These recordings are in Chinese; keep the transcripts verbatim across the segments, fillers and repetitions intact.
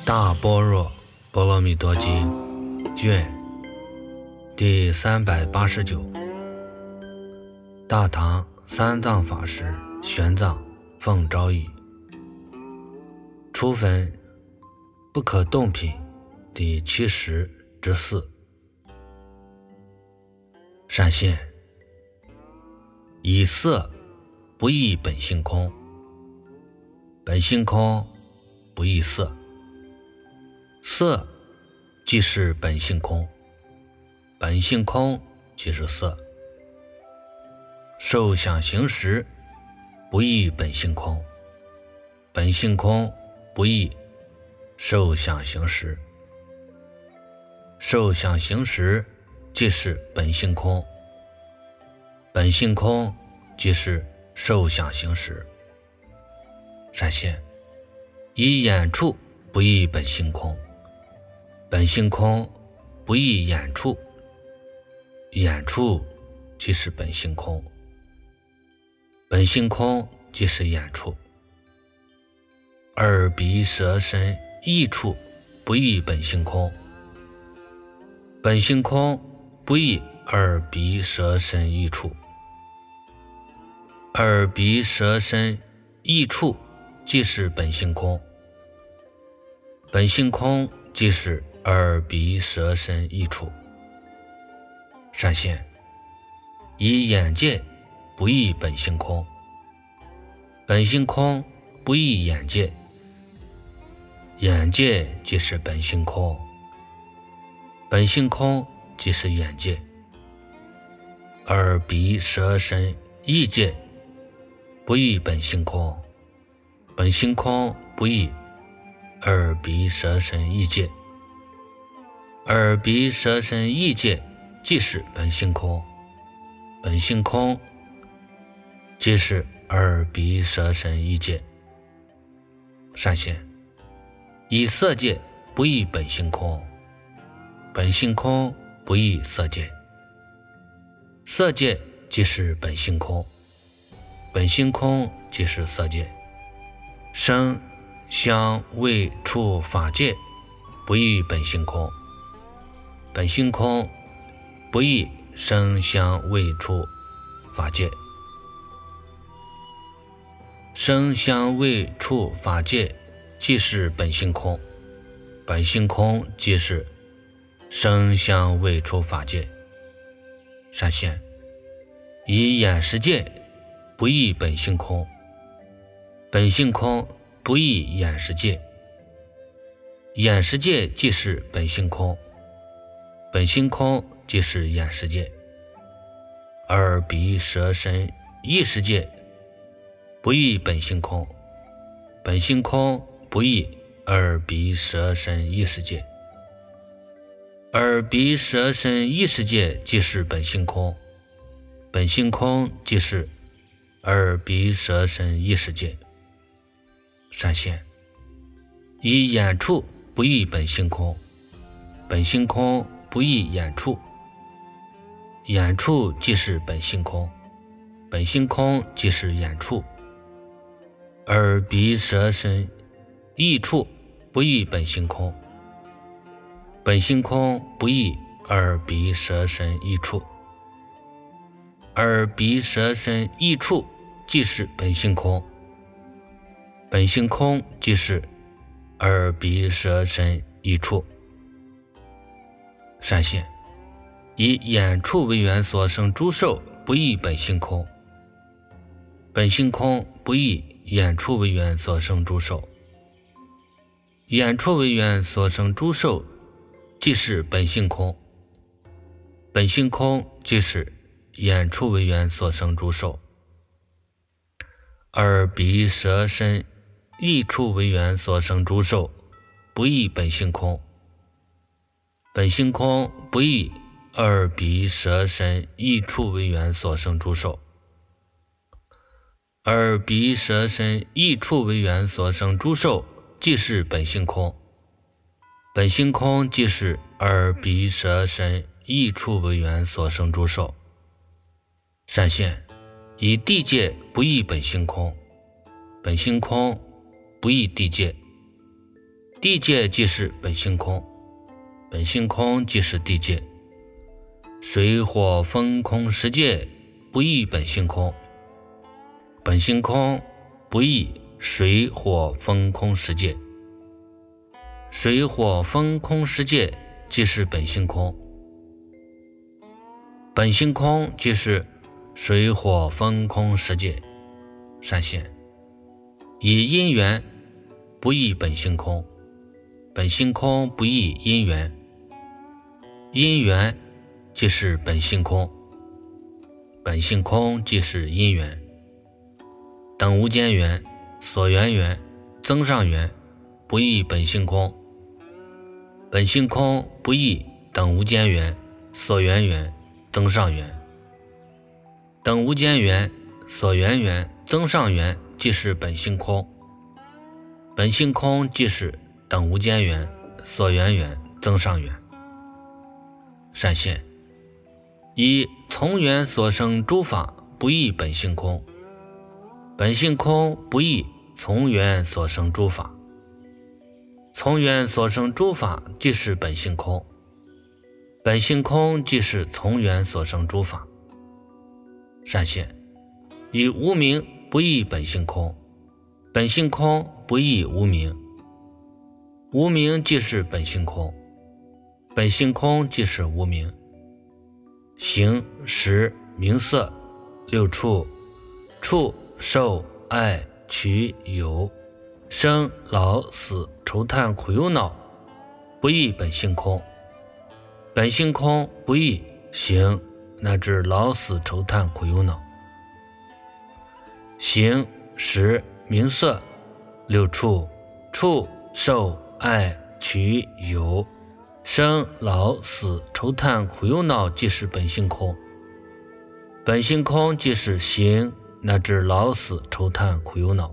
大般若波罗蜜多经卷第三百八十九，大唐三藏法师玄奘奉诏译，初分不可动品第七十之四。善现，以色不异本性空，本性空不异色，色即是本性空，本性空即是色。受想行识不异本性空，本性空不异受想行识。受想行识即是本性空，本性空即是受想行识。善现，以眼处不异本性空，本性空不异眼处，眼处即是本性空，本性空即是眼处。耳鼻舌身意处不异本性空，本性空不异耳鼻舌身意处。耳鼻舌身意处即是本性空，本性空即是耳鼻舌身意处。善现，以眼界不异本性空，本性空不异眼界，眼界即是本性空，本性空即是眼界。耳鼻舌身意界不异本性空，本性空不异耳鼻舌身意界。耳鼻舌身意界即是本性空，本性空即是耳鼻舌身意界。善现，以色界不异本性空，本性空不异色界。色界即是本性空，本性空即是色界。声香味触法界不异本性空，本性空不异声香味触法界。声香味触法界即是本性空，本性空即是声香味触法界。善现，以眼识界不异本性空，本性空不异眼识界。眼识界即是本性空，本性空即是眼识界。耳鼻舌身意识界不异本性空，本性空不异耳鼻舌身意识界。耳鼻舌身意识界即是本性空，本性空即是耳鼻舌身意识界。善现，以眼处不异本性空，本性空不异眼处，眼处即是本性空，本性空即是眼处。耳鼻舌身意处不异本性空，本性空不异耳鼻舌身意处。耳鼻舌身意处即是本性空，本性空即是耳鼻舌身意处。善现，以眼处为缘所生诸受不异本性空，本性空不异眼处为缘所生诸受。眼处为缘所生诸受即是本性空，本性空即是眼处为缘所生诸受。耳鼻舌身意处为缘所生诸受不异本性空，本性空不异耳鼻舌身意处为缘所生诸受。耳鼻舌身意处为缘所生诸受即是本性空，本性空即是耳鼻舌身意处为缘所生诸受。善现，以地界不异本性空，本性空不异地界。 地界即是本性空，本性空即是地界。水火风空十界不异本性空，本性空不异水火风空十界。水火风空十界即是本性空，本性空即是水火风空十界。闪现以因缘不异本性空，本性空不异因缘，因缘即是本性空，本性空即是因缘。等无间缘、所缘缘、增上缘不异本性空，本性空不异等无间缘、所缘缘、增上缘。等无间缘、所缘缘、增上缘即是本性空，本性空即是等无间缘、所缘缘、增上缘。闪现以从缘所生诸法不异本性空，本性空不异从缘所生诸法，从缘所生诸法即是本性空，本性空即是从缘所生诸法。闪现以无明不异本性空，本性空不异无明，无明即是本性空，本性空即是无明。形识名色六处，触受爱取有，生老死愁叹苦忧恼不异本性空，本性空不异形乃至老死愁叹苦忧恼。形识名色六处，触受爱取有，生老死愁叹苦忧恼即是本性空，本性空即是形乃至老死愁叹苦忧恼。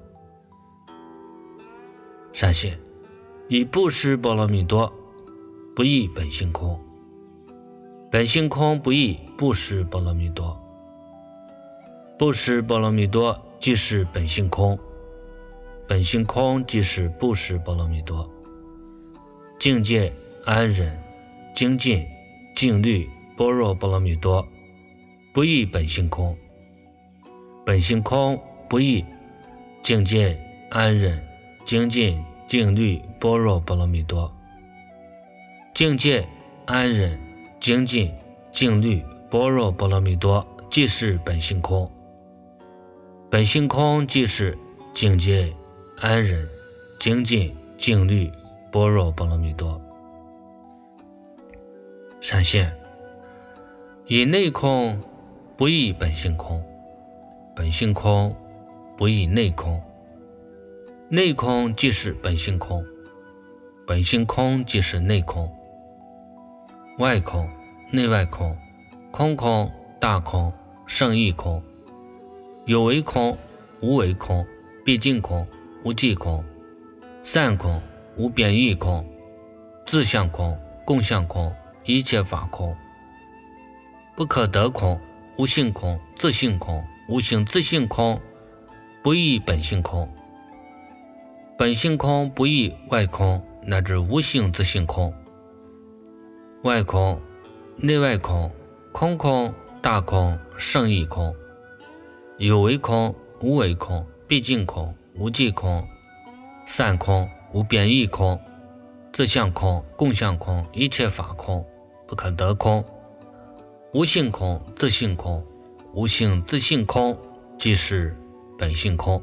闪现以布施波罗蜜多不异本性空，本性空不异布施波罗蜜多，布施波罗蜜多即是本性空，本性空即是布施波罗蜜多。境界安忍精进静虑般若波罗蜜多不异本性空，本性空不异境界安忍精进静虑般若波罗蜜多。境界安忍精进静虑般若波罗蜜多即是本性空，本性空即是境界安忍精进静虑般若波罗蜜多。闪现以内空不异本性空，本性空不异内空，内空即是本性空，本性空即是内空。外空内外空，空空大空胜义空，有为空无为空，毕竟空无际空，散空无边义空，自相空共相空，一切法空，不可得空无性空自性空，无性自性空不异本性空，本性空不异外空乃至无性自性空。外空内外空，空空大空胜义空，有为空无为空，毕竟空无际空，散空无边义空，自相空共相空，一切法空，不可得空，无性空自性空，无性自性空即是本性空，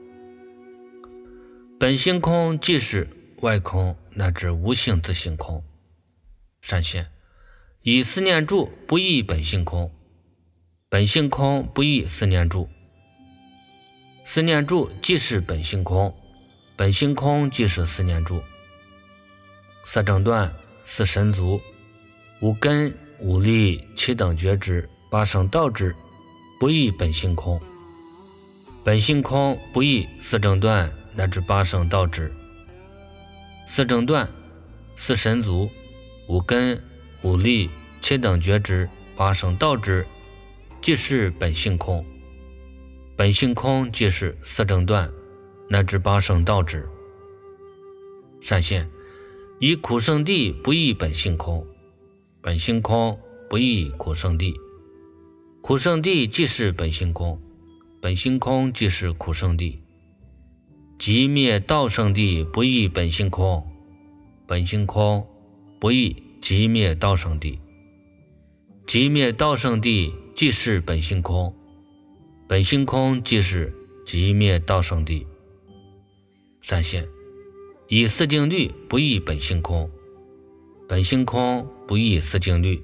本性空即是外空乃至无性自性空。闪现以四念住不异本性空，本性空不异四念住，四念住即是本性空，本性空即是四念住。四正断四神足五根五力七等觉知八圣道知不异本性空，本性空不异四正断乃至八圣道知。四正断四神足五根五力七等觉知八圣道知即是本性空，本性空即是四正断乃至八圣道知。闪现以苦生地不异本性空，本性空不异苦生地。苦生地即是本性空，本性空即是苦生地。即灭道生地不异本性空，本性空不异即灭道生地。即灭道生地即是本性空，本性空即是即灭道生地。闪现以四定律不异本性空，本性空不异四定律。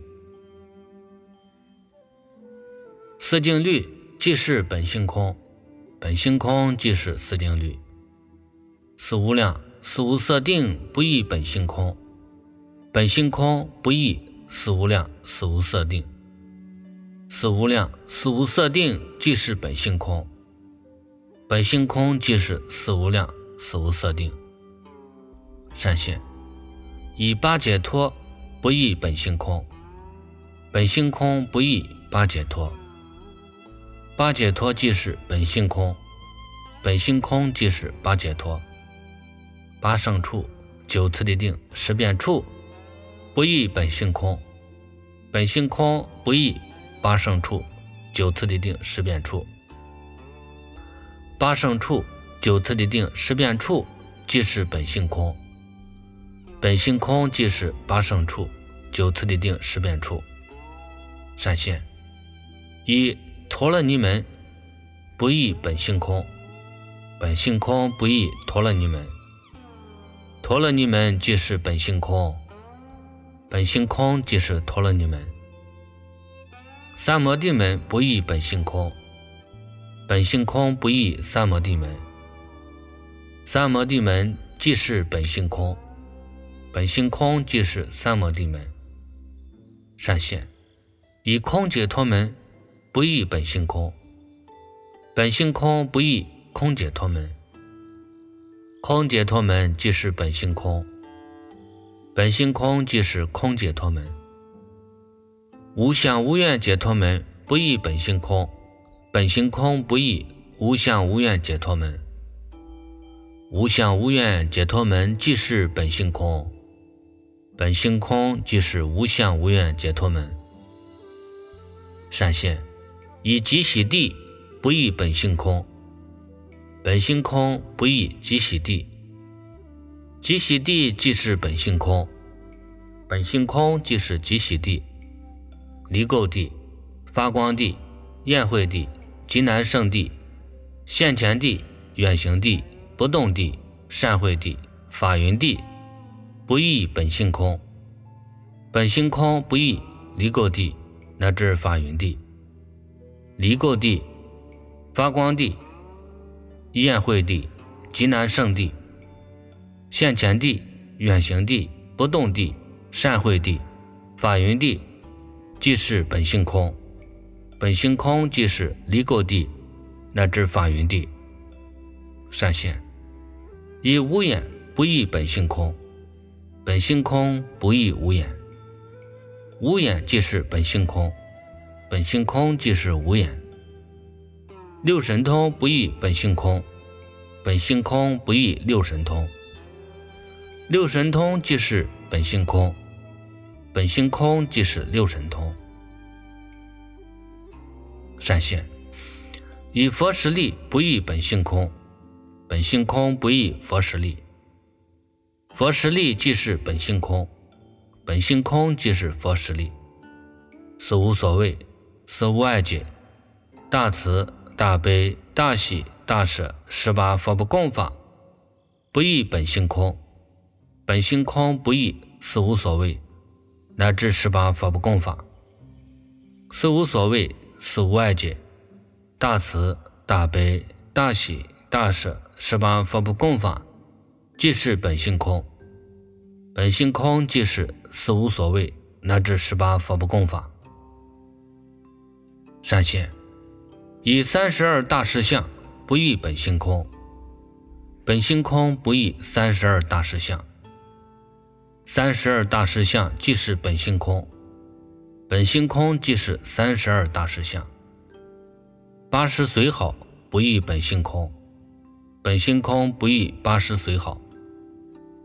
四定律即是本性空，本性空即是四定律。四无量、四无色定不异本性空，本性空不异四无量、四无色定。四无量、四无色定即是本性空，本性空即是四无量、四无色定。闪现以八解脱不异本性空，本性空不异八解脱。八解脱即是本性空，本性空即是八解脱。八胜处、九次第定、十变处不异本性空，本性空不异八胜处、九次第定、十变处。八胜处、九次第定、十变处即是本性空，本性空即是八胜处、九次第定、十变处。闪现以陀罗尼门不异本性空，本性空不异陀罗尼门。陀罗尼门即是本性空，本性空即是陀罗尼门。三摩地门不异本性空，本性空不异三摩地门。三摩地门即是本性空，本性空即是三摩地门。闪现以空解脱门不异本性空，本性空不异空解脱门。空解脱门即是本性空，本性空即是空解脱门。无相无愿解脱门不异本性空，本性空不异无相无愿解脱门。无相无愿解脱门即是本性空，本性空即是无相无愿解脱门。闪现以即喜地不异本性空，本性空不异即喜地。即喜地即是本性空，本性空即是即喜地。离垢地、发光地、焰慧地、极难胜地、现前地、远行地、不动地、善慧地、法云地不异本性空，本性空不异离垢地乃至法云地。离垢地、发光地、焰慧地、极难胜地、现前地、远行地、不动地、善慧地、法云地即是本性空，本性空即是离垢地乃至法云地。闪现以无眼不异本性空，本性空不异无眼。无眼即是本性空，本性空即是无眼。六神通不异本性空，本性空不异六神通。六神通即是本性空，本性空即是六神通。闪现以佛实力不异本性空，本性空不异佛实力。佛实力即是本性空，本性空即是佛实力。四无所谓，四无碍解，大慈大悲大喜大舍十八佛不共法不异本性空，本性空不异四无所谓乃至十八佛不共法。四无所谓，四无碍解，大慈大悲大喜大舍十八佛不共法即是本性空，本性空即是四无所谓乃至十八佛不共法。闪现以三十二大实相不异本性空，本性空不异三十二大实相。三十二大实相即是本性空，本性空即是三十二大实相。八十随好不异本性空，本性空不异八十随好。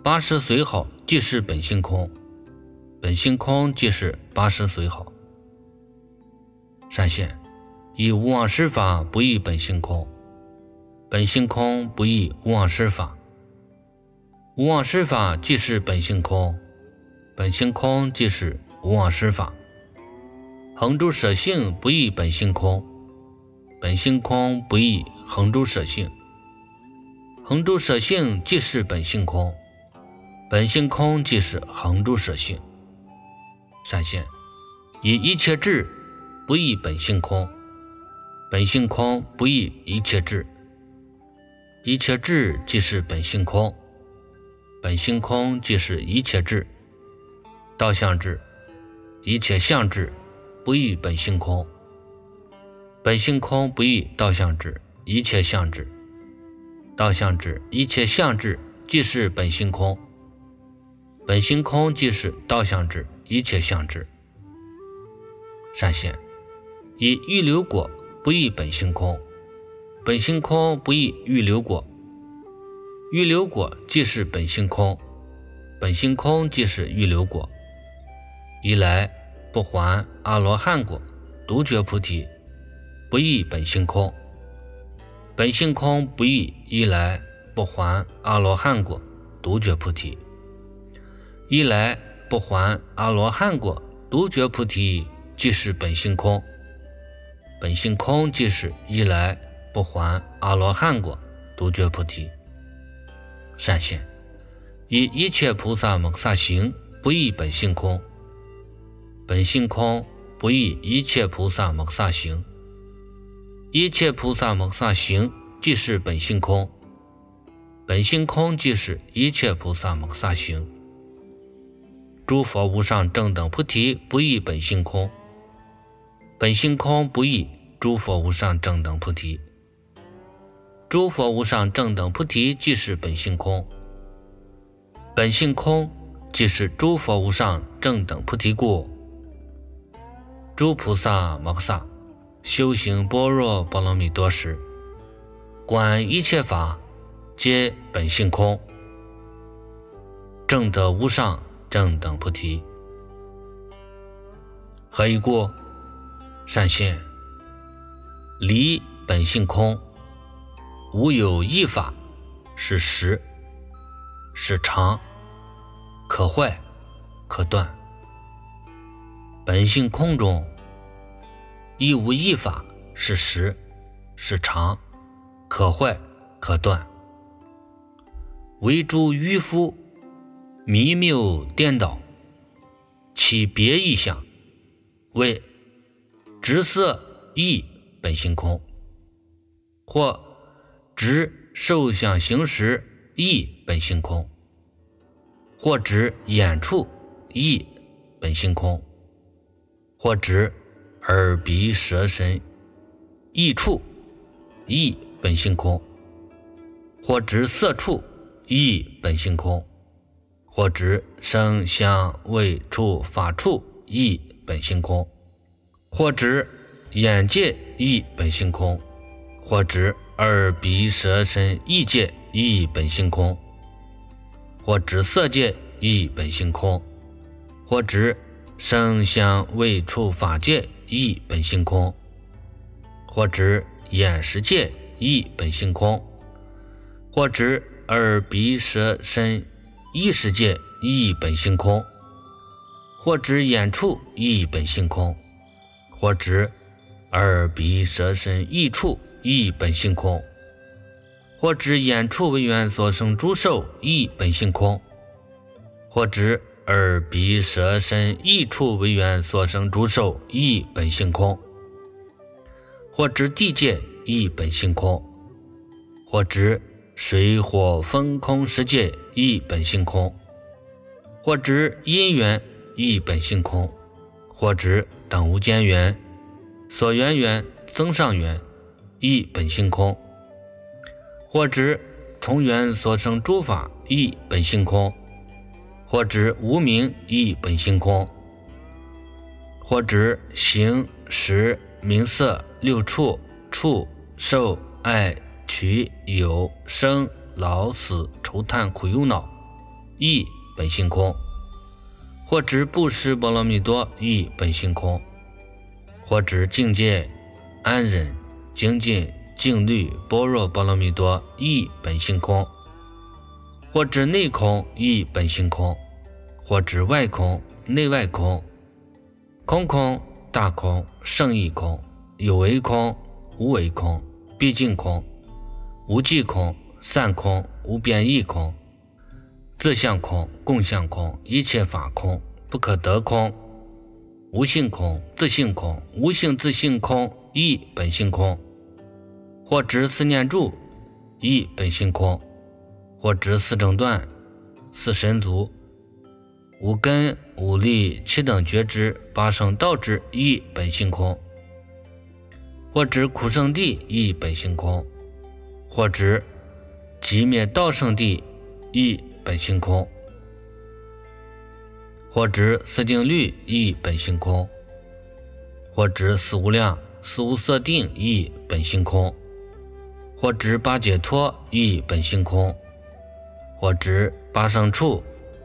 八十随好即是本性空，本性空即是八十随好。闪现，以无妄实法不异本性空，本性空不异无妄实法。无妄实法即是本性空，本性空即是无妄实法。恒住舍性不异本性空，本性空不异恒住舍性。恒住舍性即是本性空，本性空即是恒住舍性。闪现，以一切智不异本性空，本性空不异一切智。一切智即是本性空，本性空即是一切智。道相智，一切相智不异本性空，本性空不异道相智，一切相智。道相智，一切相智即是本性空，本性空即是道相智，一切相智。闪现，以预流果不异本性空，本性空不异预流果。预流果即是本性空，本性空即是预流果。一来不还阿罗汉果，独觉菩提，不异本性空，本性空不异一来不还阿罗汉果，独觉菩提。一来不还阿罗汉果，独觉菩提即是本性空，本性空即是一来不还阿罗汉果，独觉菩提。闪现，以一切菩萨蒙萨行不异本性空，本性空不异一切菩萨蒙萨行。一切菩萨蒙萨行即是本性空，本性空即是一切菩萨蒙萨行。诸佛无上正等菩提不异本性空，本性空不异诸佛无上正等菩提。诸佛无上正等菩提即是本性空，本性空即是诸佛无上正等菩提故。诸菩萨摩诃萨修行般若波罗蜜多时，观一切法皆本性空，正得无上正等菩提。何以故？闪现，离本性空，无有一法是实，是常，可坏可断。本性空中亦无一法是实，是常，可坏可断。唯诸愚夫迷谬颠倒，其别异相，谓执色意本性空，或执受想行识意本性空，或执眼触意本性空，或执耳鼻舌身意触意本性空，或执色触意本性空，或执声香味触法触意本性空，或执眼界意本性空，或执耳鼻舌身意界意本性空，或执色界意本性空，或执声香味触法界意本性空，或执眼识界意本性空，或执耳鼻舌身意识界意本性空，或执眼触意本性空，或执耳鼻舌身意触意本性空，或执眼触为缘所生诸受意本性空，或执耳鼻舌身意触为缘所生诸受意本性空，或执地界意本性空，或执水火风空十界意本性空，或执因缘意本性空，或执等无间缘所缘缘增上缘意本性空，或执从缘所生诸法意本性空，或执无明意本性空，或执形识名色六处触受爱取有生老死愁叹苦忧恼亦本性空；或指布施波罗蜜多，亦本性空；或指境界安忍、精进、静虑、般若波罗蜜多，亦本性空；或指内空，亦本性空；或指外空、内外空、空空、大空、胜义空、有为空、无为空、毕竟空、无际空、散空、无边义空、自相空、共相空、一切法空、不可得空、无性空、自性空、无性自性空，亦本性空；或指四念住，亦本性空；或指四正断、四神足、五根、五力、七等觉知、八圣道知，亦本性空；或指苦圣地，亦本性空；或指寂灭道圣地，亦本性空；或指四定律，亦本性空；或指四无量、四无色定，亦本性空；或指八解脱，亦本性空；或指八圣处、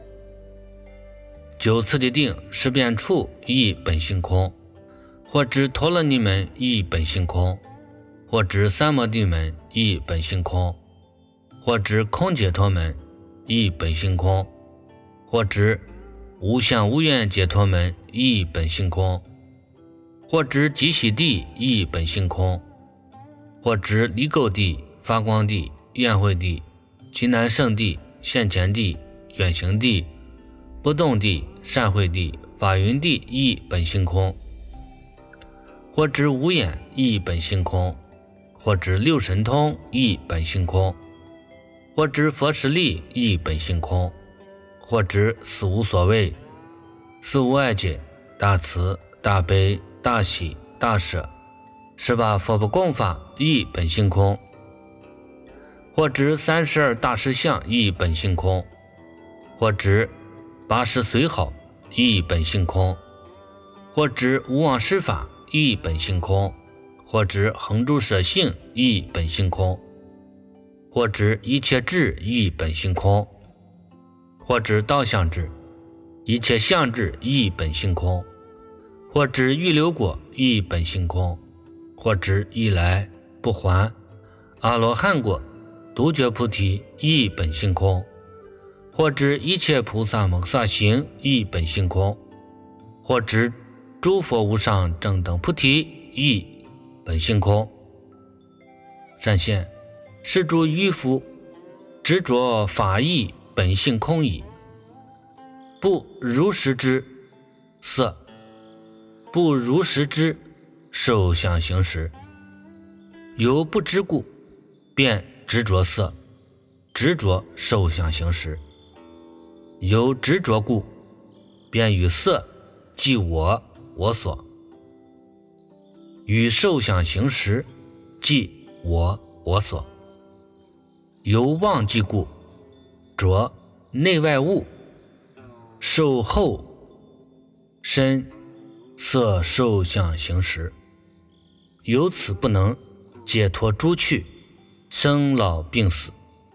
九次第定、十遍处，亦本性空；或指陀罗尼门，亦本性空；或指三摩地门，亦本性空；或指空解脱门，亦本性空；或指无相无愿解脱门，亦本性空；或指极喜地，亦本性空；或指离垢地、发光地、宴会地、极难胜地、现前地、远行地、不动地、善会地、法云地，亦本性空；或指无眼，亦本性空；或指六神通，亦本性空；或指佛实力，亦本性空；或指四无所谓、四无碍解、大慈、大悲、大喜、大舍、十八佛不共法，亦本性空；或指三十二大实相，亦本性空；或指八十随好，亦本性空；或指无妄施法，亦本性空；或指恒住舍性，亦本性空；或指一切智，亦本性空；或指道相智、一切相智，亦本性空；或指预流果，亦本性空；或指一来不还阿罗汉果、独觉菩提，亦本性空；或指一切菩萨摩萨行，亦本性空；或指诸佛无上正等菩提，亦本性空。善现，是诸愚夫执着法义本性空矣，不如实之色，不如实之受想行识，由不知故，便执着色，执着受想行识，由执着故，便与色即我我所，与受想行识即我我所，由妄即故，着内外物，受后身色受想行识，由此不能解脱诸趣，生老病死，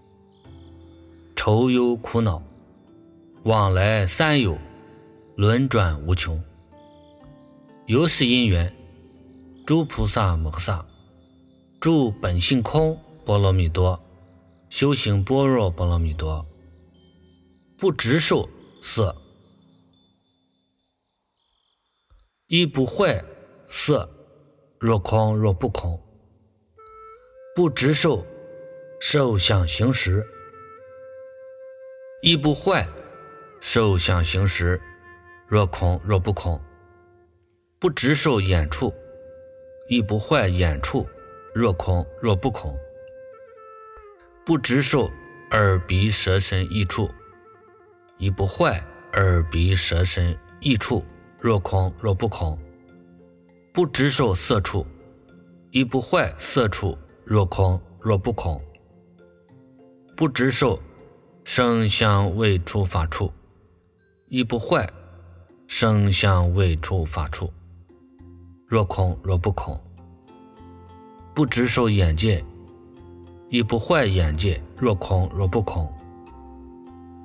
愁忧苦恼，往来三有，轮转无穷。由是因缘，诸菩萨摩萨住本性空波罗蜜多，修行般若波罗蜜多，不执受色，亦不坏色，若空若不空，不执受受想行识，亦不坏受想行识，若空若不空，不执受眼处，亦不坏眼处，若空若不空，不执受耳鼻舌身意处，亦不坏耳鼻舌身意处，若空若不空，不执受色处，亦不坏色处，若空若不空，不执受声香味触法处，亦不坏声香味触法处，若空若不空，不执受眼界，亦不坏眼界，若空若不空，不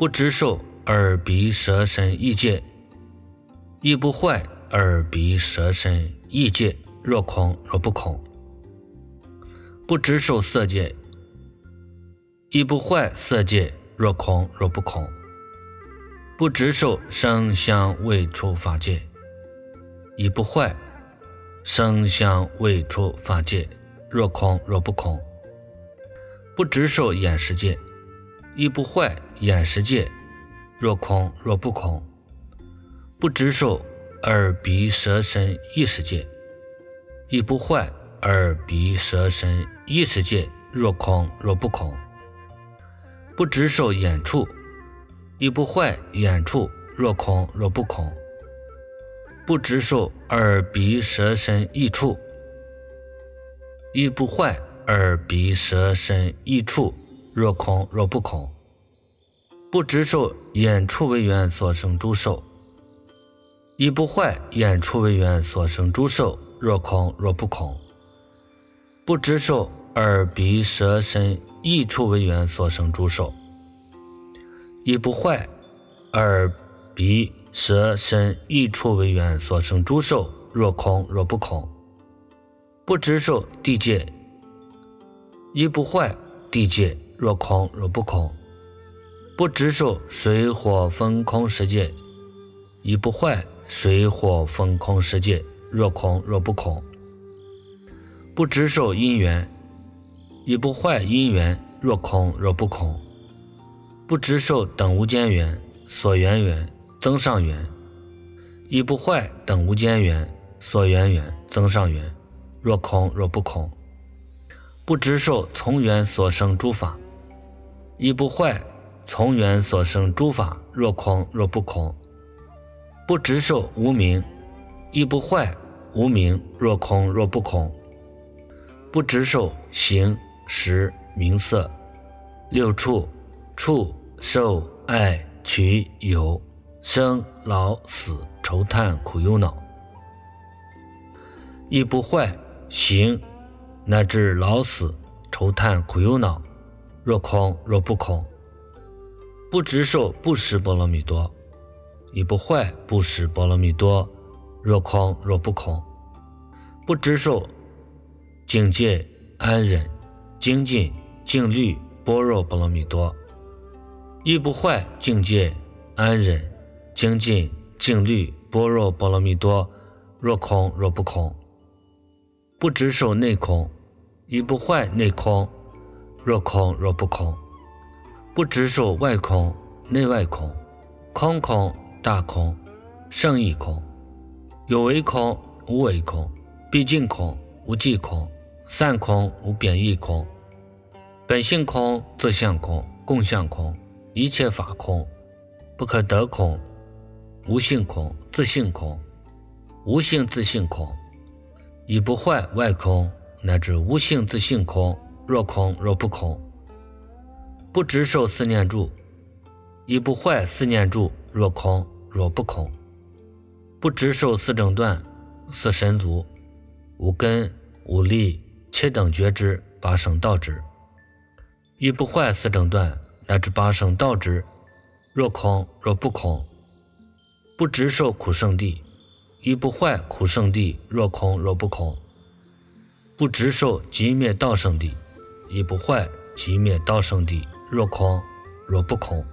不执受耳鼻舌身意界，亦不坏耳鼻舌身意界，若空若不空。不执受色界，亦不坏色界，若空若不空。不执受声香味触法界，亦不坏声香味触法界，若空若不空。不执受眼识界，亦不坏眼识界，若空若不空。不执受耳鼻舌身意识界，亦不坏耳鼻舌身意识界，若空若不空。不执受眼触，亦不坏眼触，若空若不空。不执受耳鼻舌身意触，亦不坏耳鼻舌身意触，若空若不空。不执受眼触为缘所生诸受，亦不坏眼触为缘所生诸受，若空若不空。不执受耳鼻舌身意触为缘所生诸受，亦不坏耳鼻舌身意触为缘所生诸受，若空若不空。不执受地界，亦不坏地界，若空若不空。不执受水火风空世界，亦不坏水火风空世界，若空若不空。不执受因缘，亦不坏因缘，若空若不空。不执受等无间缘、所缘缘、增上缘，亦不坏等无间缘、所缘缘、增上缘，若空若不空。不执受从缘所生诸法，亦不坏从缘所生诸法，若空若不空。不执受无明，亦不坏无明，若空若不空。不执受形识名色六处触受爱取有生老死愁叹苦忧恼，亦不坏行乃至老死愁叹苦忧恼，若空若不空。不执受不识波罗蜜多，亦不坏不识波罗蜜多，若空若不空。不执受境界安忍精进静虑般若波罗蜜多，亦不坏境界安忍精进静虑般若波罗蜜多，若空若不空。不执受内空，亦不坏内空，若空若不空。不执受外空内外空，空空大空胜义空，有为空无为空，毕竟空无际空，散空无贬义空，本性空自相空共相空，一切法空不可得空，无性空自性空，无性自性空，亦不坏外空乃至无性自性空，若空若不空。不执受四念住，亦不坏四念住，若空若不空。不执受四正断四神足无根无力切等觉知八圣道知，亦不坏四正断乃至八圣道知，若空若不空。不执受苦圣地，亦不坏苦圣地，若空若不空。不执受极灭道圣地，亦不坏极灭道圣地，若空若不空。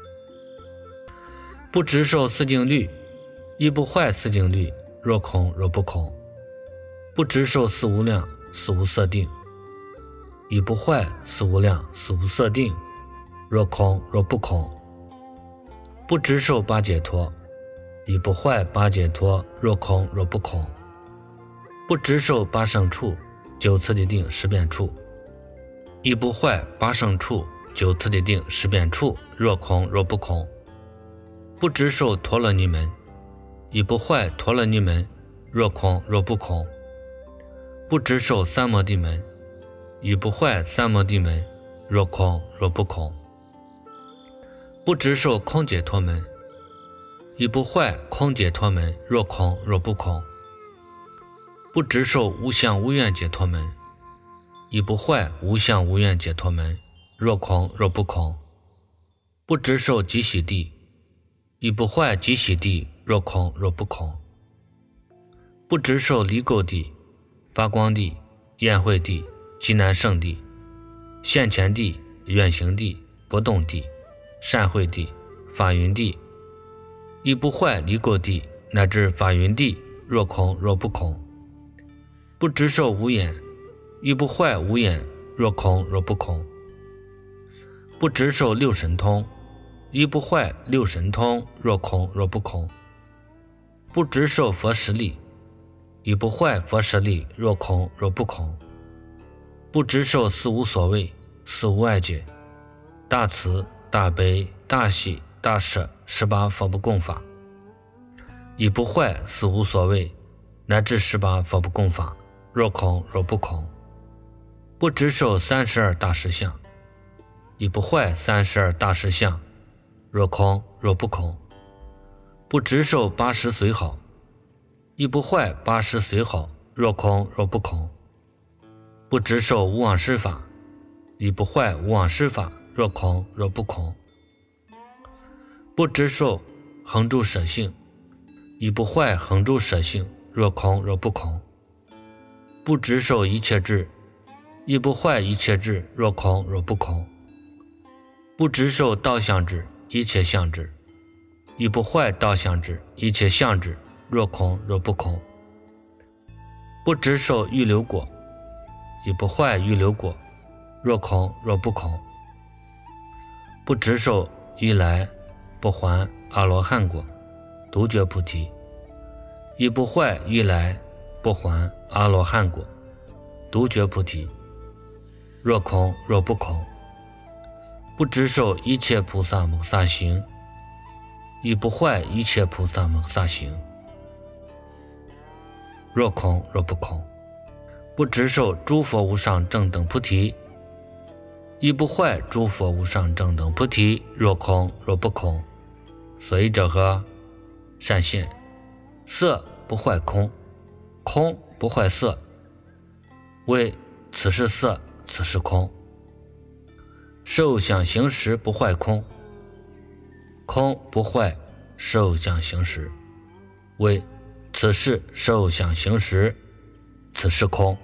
不执受四境律，亦不坏四境律，若空若不空。不执受四无量四无色定，亦不坏四无量四无色定，若空若不空。不执受八解脱，亦不坏八解脱，若空若不空。不执受八圣处九次第定十遍处，亦不坏八圣处九次第定十遍处，若空若不空。不执受陀罗尼门，亦不坏陀罗尼门，若空若不空。不执受三摩地门，亦不坏三摩地门，若空若不空。不执受空解脱门，亦不坏空解脱门，若空若不空。不执受无相无愿解脱门，亦不坏无相无愿解脱门，若空若不空。 不执受即喜地，亦不坏即喜地，若空若不空。不执受离垢地、发光地、宴会地、极难胜地、现前地、远行地、不动地、善会地、法云地，亦不坏离垢地乃至法云地，若空若不空。不执受无眼，亦不坏无眼，若空若不空。不执受六神通，亦不坏六神通，若空若不空。不执受佛实力，亦不坏佛实力，若空若不空。不执受四无所谓、四无碍解、大慈、大悲、大喜、大舍十八佛不共法，亦不坏四无所谓乃至十八佛不共法，若空若不空。不执受三十二大实相，亦不坏三十二大实相，若空若不空。不执受八十随好，亦不坏八十随好，若空若不空。不执受无妄施法，亦不坏无妄施法，若空若不空。不执受恒住舍性，亦不坏恒住舍性，若空若不空。不执受一切智，亦不坏一切智，若空若不空。不执受道相智、一切相智，亦不坏道相智、一切相智，若空若不空。不执受预流果，亦不坏预流果，若空若不空。不执受一来不还阿罗汉果、独觉菩提，亦不坏一来不还阿罗汉果、独觉菩提，若空若不空。不执受一切菩萨摩萨行，亦不坏一切菩萨摩萨行，若空若不空。不执受诸佛无上正等菩提，亦不坏诸佛无上正等菩提，若空若不空。所以者何？善现，色不坏空，空不坏色，谓此是色，此是空。受想行识不坏空，空不坏受想行识，谓此是受想行识，此是空。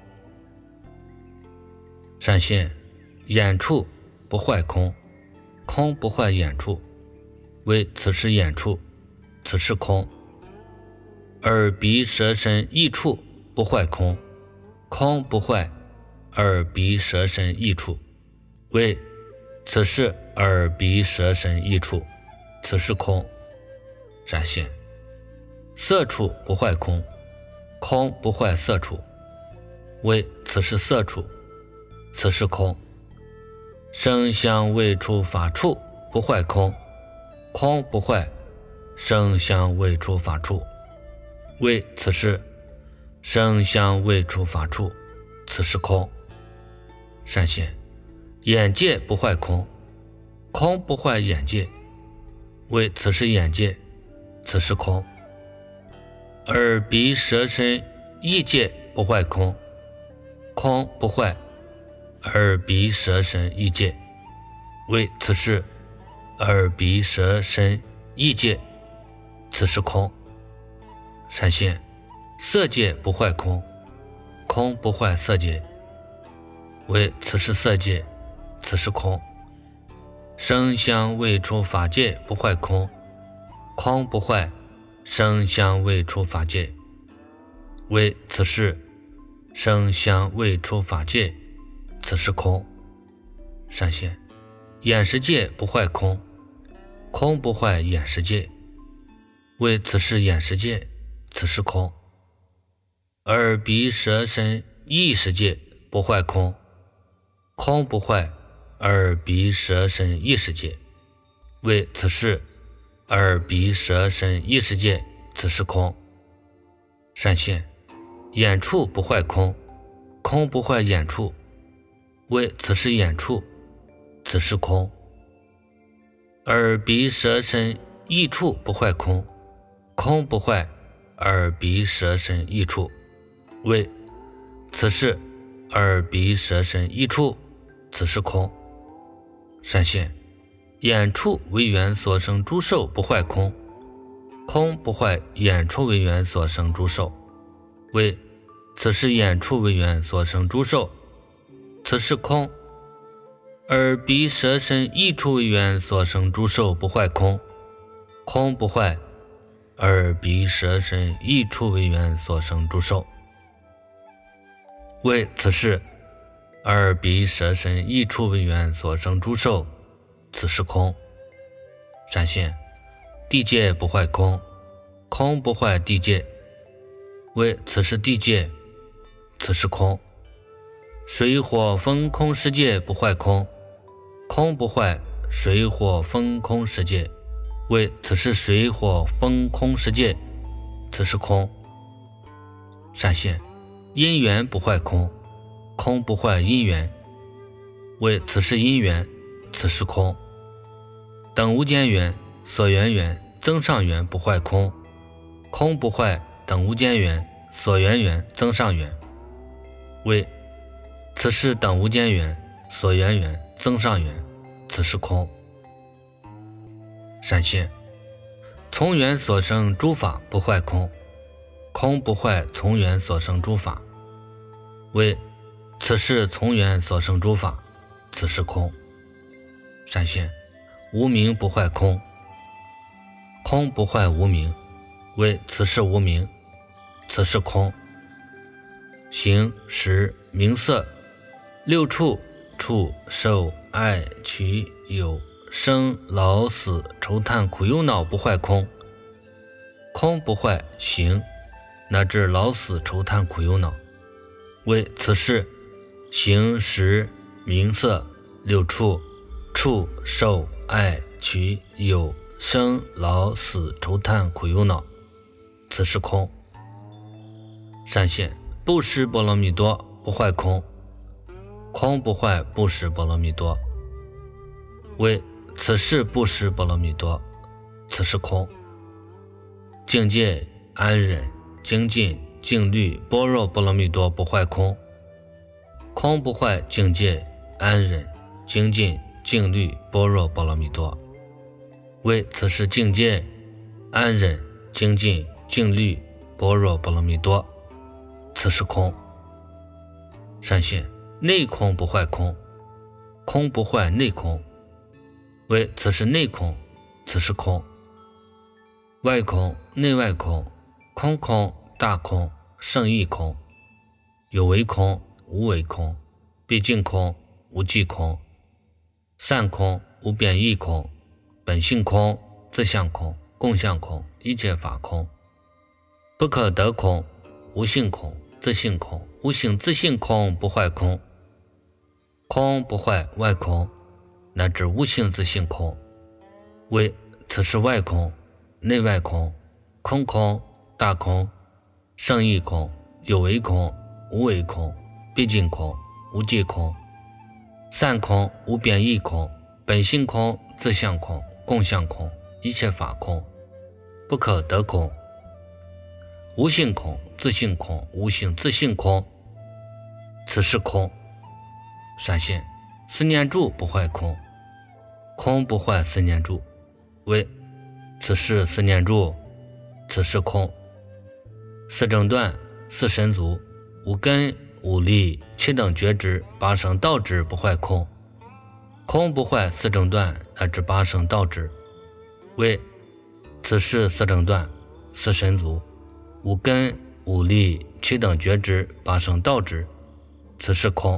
善现，眼处不坏空，空不坏眼处，谓此是眼处，此是空。耳鼻舌身意处不坏空，空不坏耳鼻舌身意处，谓此是耳鼻舌身意处，此是空。善现，色处不坏空，空不坏色处，谓此是色处，此是空。声香味触法处不坏空，空不坏声香味触法处，谓此是声香味触法处，此是空。善现，眼界不坏空，空不坏眼界，谓此是眼界，此是空。耳鼻舌身意界不坏空，空不坏耳鼻舌身意界，谓此是耳鼻舌身意界，此是空。善现，色界不坏空，空不坏色界，谓此是色界，此是空。声香味触法界不坏空，空不坏声香味触法界，谓此是声香味触法界，此是空。善现，眼识界不坏空，空不坏眼识界，谓此是眼识界，此是空。耳鼻舌身意识界不坏空，空不坏耳鼻舌身意识界，谓此是耳鼻舌身意识界，此是空。善现，眼处不坏空，空不坏眼处，谓此是眼处，此是空。耳鼻舌身意处不坏空，空不坏耳鼻舌身意处，谓此是耳鼻舌身意处，此是空。善现， 眼处为缘所生诸受不坏空，空不坏眼处为缘所生诸受，为此是眼处为缘所生诸受，此是空。耳鼻舌身意处为缘所生诸受不坏空，空不坏耳鼻舌身意处为缘所生诸受，为此是耳鼻舌身意处为缘所生诸受，此是空。闪现地界不坏空，空不坏地界，为此是地界，此是空。水火风空世界不坏空，空不坏水火风空世界，为此是水火风空世界，此是空。闪现因缘不坏空，空不坏因缘，为此是因缘，此是空。等无间缘所缘缘增上缘不坏空，空不坏等无间缘所缘缘增上缘，为此是等无间缘所缘缘增上缘，此是空。闪现从缘所生诸法不坏空，空不坏从缘所生诸法，为此是从缘所生诸法，此是空。闪现无明不坏空，空不坏无明，为此是无明，此是空。形识名色六处触受爱取有生老死愁叹苦忧恼不坏空，空不坏形乃至老死愁叹苦忧恼，为此是形识名色六处触受爱取有生老死愁叹苦忧恼，此是空。闪现布施波罗蜜多不坏空，空不坏布施波罗蜜多，为此是布施波罗蜜多，此是空。境界安忍精进静虑般若波罗蜜多不坏空，空不坏境界安忍精进静虑般若波罗蜜多，为此是境界安忍精进静虑般若波罗蜜多，此是空。闪现内空不坏空，空不坏内空，为此是内空，此是空。外空内外空，空空大空胜义空，有为空无为空，毕竟空无际空，散空无变异空，本性空自相空共相空一切法空，不可得空无性空自性空无性自性空不坏空，空不坏外空乃至无性自性空，为此是外空内外空空空大空胜义空有为空无为空毕竟空无际空散空无变异空本性空自相空共相空一切法空，不可得空无性空自性空无性自性空，此是空。闪现四念住不坏空，空不坏四念住，为此是四念住，此是空。四正断四神足五根五力七等觉知八圣道知不坏空，空不坏四正断乃至八圣道知，为此是四正断四神足五根五力七等觉知八圣道知，此是空。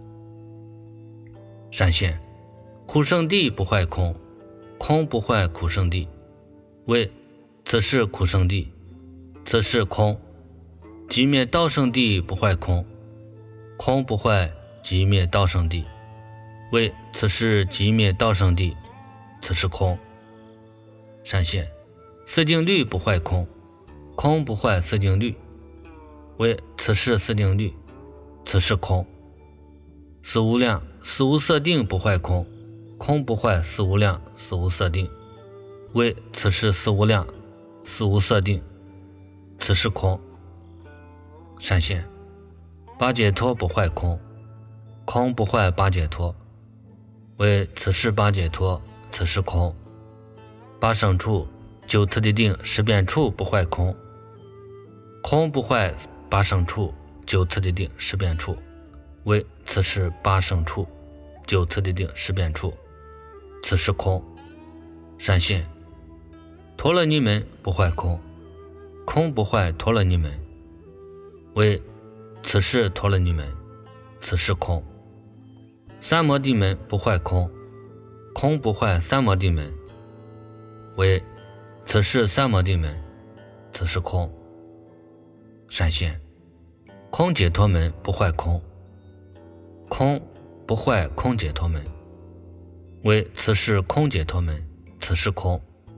闪现苦圣地不坏空，空不坏苦圣地，为此是苦圣地，此是空。寂灭道圣地不坏空，空不坏寂灭道圣地，为此是寂灭道圣地，此是空。闪现四定律不坏空，空不坏四定律，为此是四定律，此是空。四无量四无色定不坏空，空不坏四无量四无色定，为此是四无量四无色定，此是空。闪现八解脱不坏空，空不坏八解脱，为此是八解脱， 此是空。八圣处，九次第定，识变处不坏空。空不坏八圣处，九次第定，识变处，为此是八圣处，九次第定，识变处，此是空。闪现，陀罗尼门不坏空，空不坏陀罗尼门，为此是陀罗尼门，此是空。三摩地门不坏空，空不坏三摩地门，为此是三摩地门，此是空。闪现，空解脱门不坏空，空不坏空解脱门，为此是空解脱门，此是空。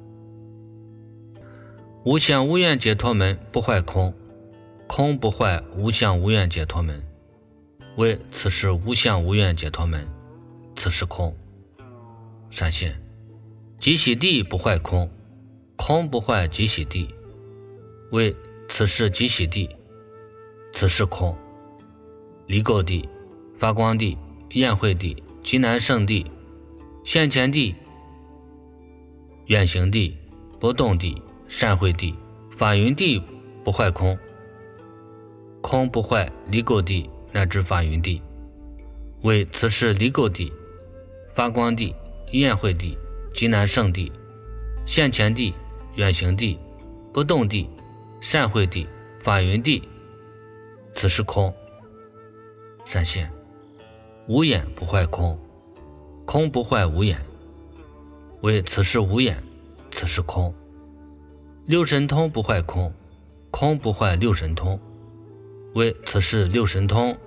无相无愿解脱门不坏空，空不坏无相无愿解脱门，为此是无相无愿解脱门，此是空。闪现，极喜地不坏空，空不坏极喜地，为此是极喜地，此是空。离垢地、发光地、焰慧地、极难胜地、现前地、远行地、不动地、善慧地、法云地不坏空，空不坏离垢地乃至法云地，为此是离垢地、发光地、焰慧地、极难胜地、现前地、远行地、不动地、善慧地、法云地，此是空。闪现，无眼不坏空，空不坏无眼，为此是无眼，此是空。六神通不坏空，空不坏六神通，为此是六神通，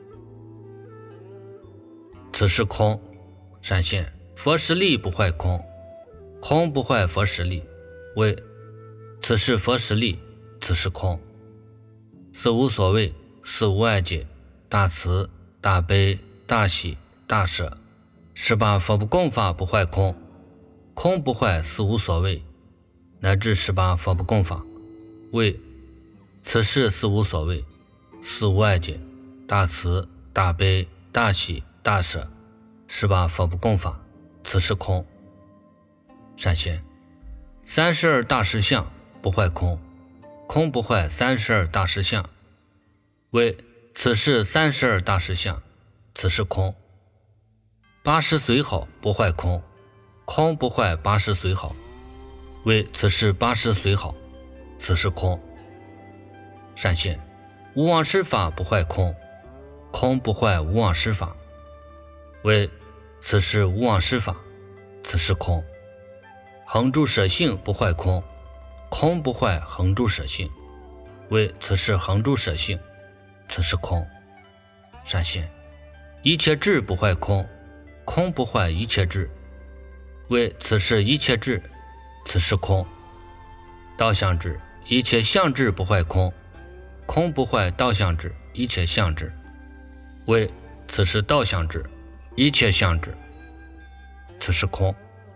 此是空。闪现，佛实力不坏空，空不坏佛实力，为此是佛实力，此是空。四无所谓，四无碍解，大慈大悲大喜大舍，十八佛不共法不坏空，空不坏四无所谓，乃至十八佛不共法，为此是四无所谓，四无碍解，大慈大悲大喜大舍，十八佛不共法，此是空。闪现，三十二大实相不坏空，空不坏三十二大实相，为此是三十二大实相，此是空。八十随好不坏空，空不坏八十随好，为此是八十随好，此是空。闪现，无妄施法不坏空，空不坏无妄施法，为此是无妄施法，此是空。恒住舍性不坏空，空不坏恒住舍性，为此是恒住舍性，此是空。闪现，一切智不坏空，空不坏一切智，为此是一切智，此是空。道相智，一切相智不坏空，空不坏道相智，一切相智，为此是道相智，一切相智，此是空。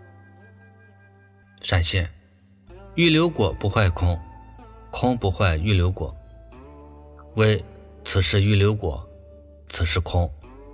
闪现，预流果不坏空，空不坏预流果，为此是预流果，此是空。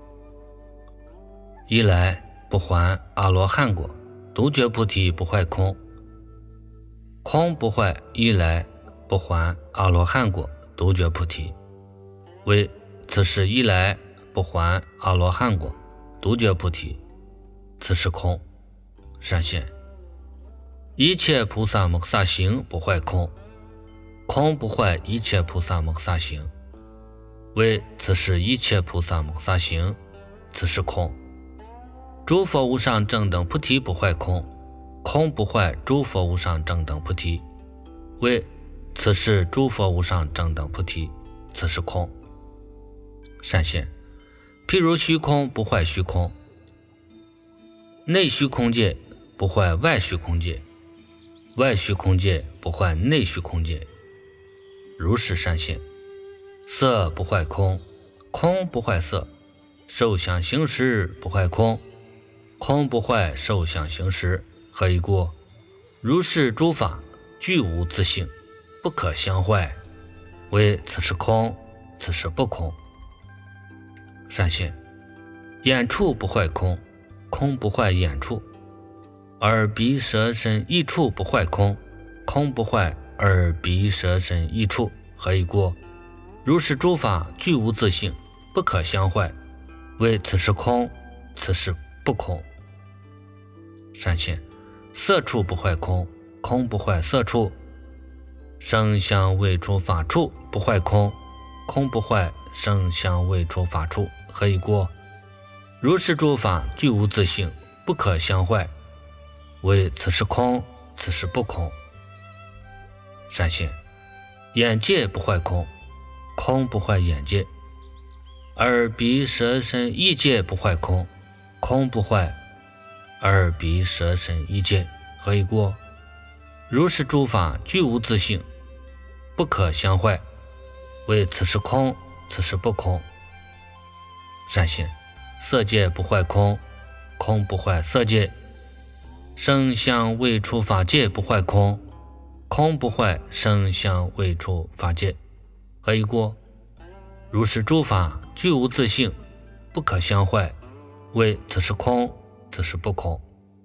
一来不还阿罗汉果，独觉菩提不坏空，空不坏一来不还阿罗汉果，独觉菩提，为此是一来不还阿罗汉果，独觉菩提，此是空。闪现，一切菩萨摩诃萨行不坏空，空不坏一切菩萨摩诃萨行，为此是一切菩萨摩诃萨行，此是空。诸佛无上正等菩提不坏空，空不坏诸佛无上正等菩提，为此是诸佛无上正等菩提，此是空。闪现，譬如虚空不坏虚空，内虚空界不坏外虚空界，外虚空界不坏内虚空界，如是闪现。色不坏空，空不坏色，受想行识不坏空，空不坏受想行识，何以故？如是诸法具无自性，不可相坏，为此是空，此是不空。闪现，眼处不坏空，空不坏眼处， 耳鼻舌身意处不坏空，空不坏耳鼻舌身意处，何以故？如是诸法具无自性，不可相坏，谓此是空，此是不空。善现色处不坏空，空不坏色处，声香味触法处不坏空，空不坏声香味触法处，何以故？如是诸法具无自性，不可相坏，谓此是空，此是不空。善现眼界不坏空，空不坏眼界，耳鼻舌身意界不坏空，空不坏耳鼻舌身意界，何以故？如是诸法具无自性，不可相坏，谓此是空，此是不空。善现色界不坏空，空不坏色界，声香味触法界不坏空，空不坏声香味触法界，何以故？如是诸法具无自性，不可相坏，谓此是空，此是不空。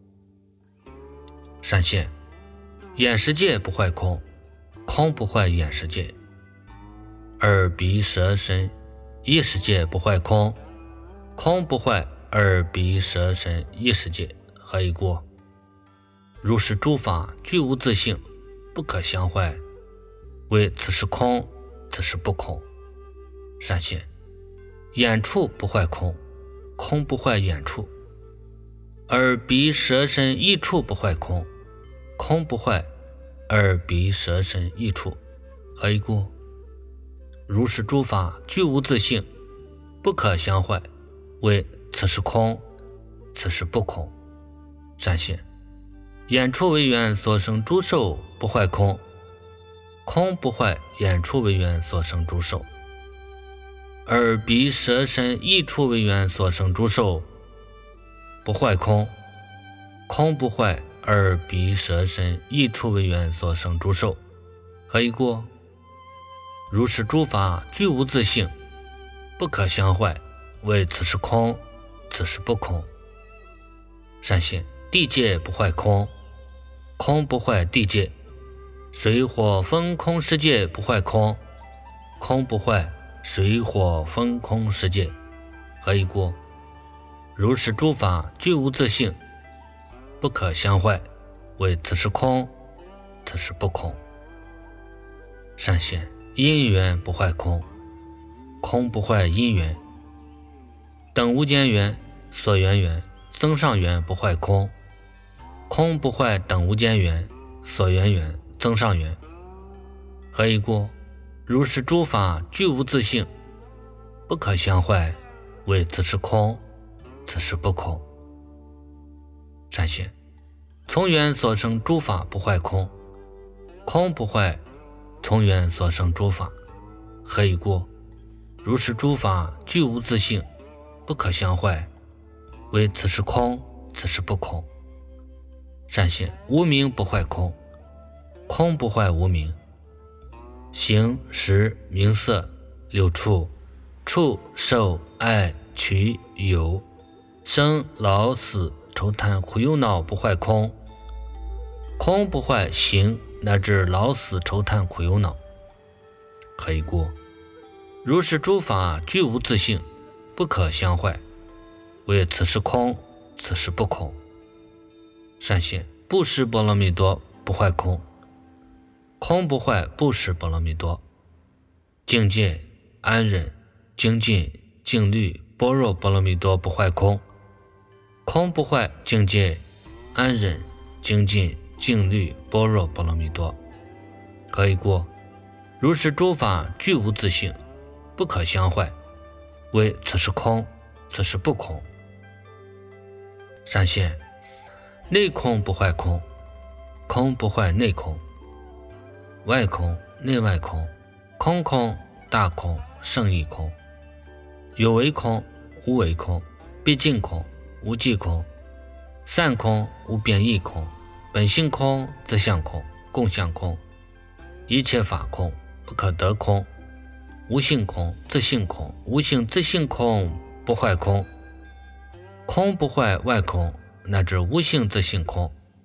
善现眼识界不坏空，空不坏眼识界，耳鼻舌身意识界不坏空，空不坏耳鼻舌身意识界，何以故？如是诸法具无自性，不可相坏，谓此是空，此是不空。善现眼处不坏空，空不坏眼处，耳鼻舌身意处不坏空，空不坏耳鼻舌身意处，何以故？如是诸法具无自性，不可相坏，谓此是空，此是不空。善现眼处为缘所生诸受不坏空，空不坏眼处为缘所生诸受，耳鼻舌身意处为缘所生诸受不坏空，空不坏耳鼻舌身意处为缘所生诸受，何以故？如是诸法具无自性，不可相坏，谓此是空，此是不空。善现地界不坏空，空不坏地界，水火风空世界不坏空，空不坏水火风空世界，何以故？如是诸法具无自性，不可相坏，谓此是空，此是不空。善现因缘不坏空，空不坏因缘，等无间缘所缘缘增上缘不坏空，空不坏等无间缘所缘缘增上缘，何以故？如是诸法具无自性，不可相坏，谓此是空，此是不空。善现从缘所生诸法不坏空，空不坏从缘所生诸法，何以故？如是诸法具无自性，不可相坏，谓此是空，此是不空。善现无明不坏空，空不坏无明，形识名色六处，触受爱取有生老死愁贪苦忧恼不坏空，空不坏形乃至老死愁贪苦忧恼，何以故？如是诸法具无自性，不可相坏，谓此是空，此是不空。善现布施波罗蜜多不坏空，空不坏布施波罗蜜多，境界安忍精进静虑般若波罗蜜多不坏空，空不坏境界安忍精进静虑般若波罗蜜多，何以故？如是诸法具无自性，不可相坏，谓此是空，此是不空。善现内空不坏空，空不坏内空，外空内外空，空空大空胜义空，有为空无为空，毕竟空无际空，散空无变异空，本性空自相空共相空，一切法空不可得空，无性空自性空无性自性空不坏空，空不坏外空乃至无性自性空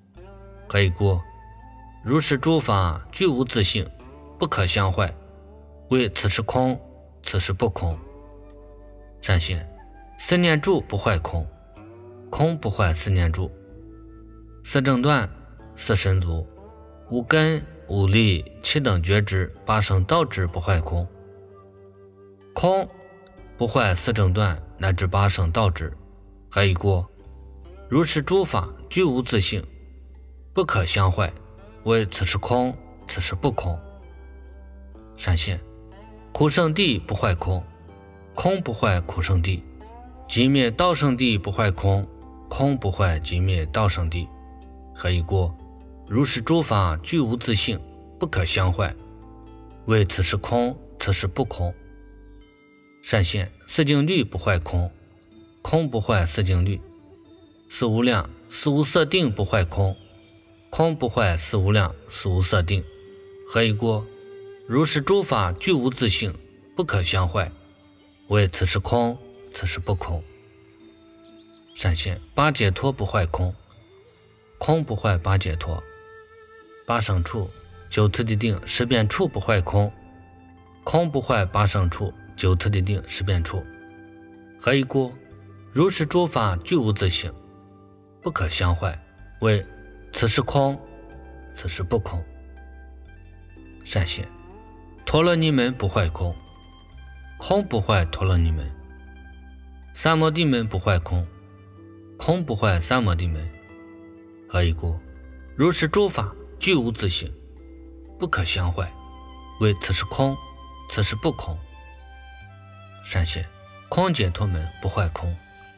何以故？如是诸法具无自性，不可相坏，谓此是空，此是不空。善现，四念住不坏空，空不坏四念住。四正断，四神足，五根五力七等觉知，八圣道知不坏空，空不坏四正断乃至八圣道知。何以故？如是诸法具无自性，不可相坏，谓此是空，此是不空。善现，苦圣地不坏空，空不坏苦圣地；寂灭道圣地不坏空，空不坏寂灭道圣地。何以故？如是诸法具无自性，不可相坏，谓此是空，此是不空。善现，四境律不坏空，空不坏四境律；四无量四无色定不坏空，空不坏四无量四无色定。何以故？如是诸法具无自性，不可相坏，谓此是空，此是不空。善现，八解脱不坏空，空不坏八解脱；八胜处九次第定十变处不坏空，空不坏八胜处九次第定十变处。何以故？如是诸法具无自性，不可相坏，谓此是空，此是不空。善现，陀罗尼门不坏空，空不坏陀罗尼门；三摩地门不坏空，空不坏三摩地门。何以故？如是诸法具无自性，不可相坏，谓此是空，此是不空。善现，空解脱门不坏空，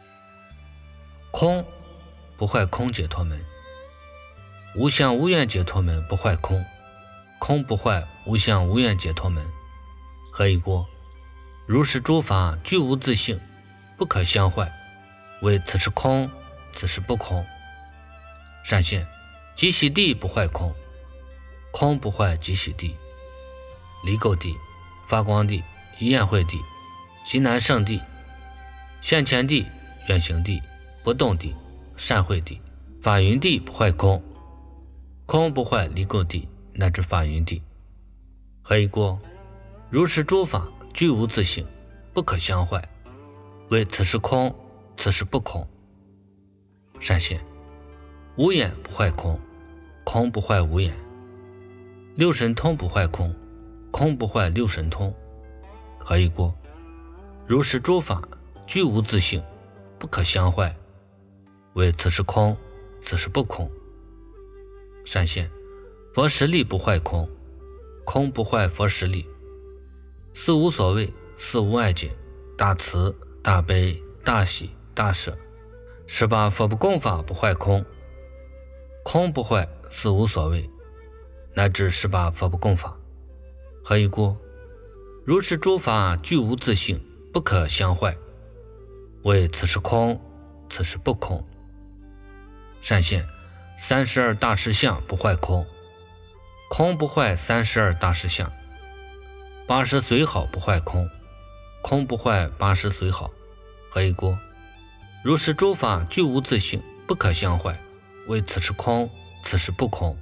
空不坏空解脱门；无相无愿解脱门不坏空，空不坏无相无愿解脱门。何以故？如是诸法具无自性，不可相坏，谓此是空，此是不空。善现，极喜地不坏空，空不坏极喜地；离垢地、发光地、宴会地、极难胜地、现前地、远行地、不动地、善会地、法云地不坏空，空不坏离垢地乃至法云地。何以故？如是诸法具无自性，不可相坏，谓此是空，此是不空。善现，无眼不坏空，空不坏无眼；六神通不坏空，空不坏六神通。何以故？如是诸法具无自性，不可相坏，谓此是空，此是不空。善现，佛实力不坏空，空不坏佛实力；四无所谓，四无碍解，大慈大悲大喜大舍，十八佛不共法不坏空，空不坏四无所谓，乃至十八佛不共法。何以故？如是诸法具无自性，不可相坏，谓此是空，此是不空。善现，三十二大实相不坏空，空不坏三十二大实相；八十随好不坏空，空不坏八十随好。何以故？如是诸法具无自性，不可相坏，谓此是空，此是不空。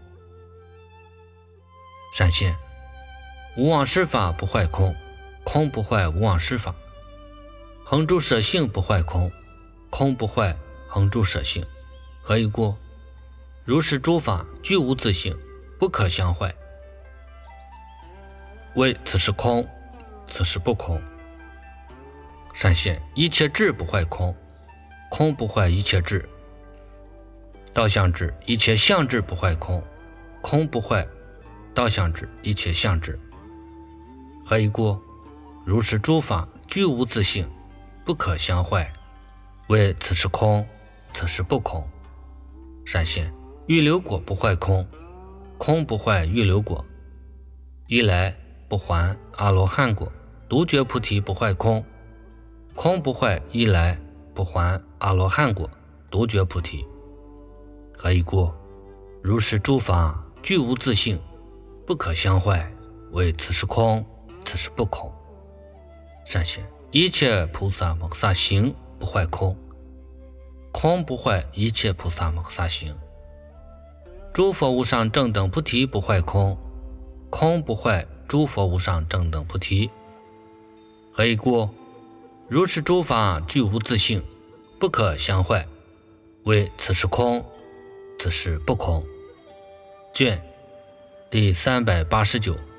善现，无妄施法不坏空，空不坏无妄施法；恒住舍性不坏空，空不坏恒住舍性。何以故？如是诸法具无自性，不可相坏，谓此是空，此是不空。善现，一切智不坏空，空不坏一切智；道相智一切相智不坏空，空不坏道相智一切相智。何以故？如是诸法具无自性，不可相坏，谓此是空，此是不空。善现，欲流果不坏空，空不坏欲流果；一来不还阿罗汉果，独觉菩提不坏空，空不坏一来不还阿罗汉果，独觉菩提。何以故？如是诸法具无自性，不可相坏，谓此是空，此是不空。善现，一切菩萨摩诃萨行不坏空，空不坏一切菩萨摩诃萨行； 诸佛无上正等菩提不坏空，空不坏诸佛无上正等菩提。何以故？如是诸法具无自性，不可相坏，谓此是空，此是不空。卷第三百八十九。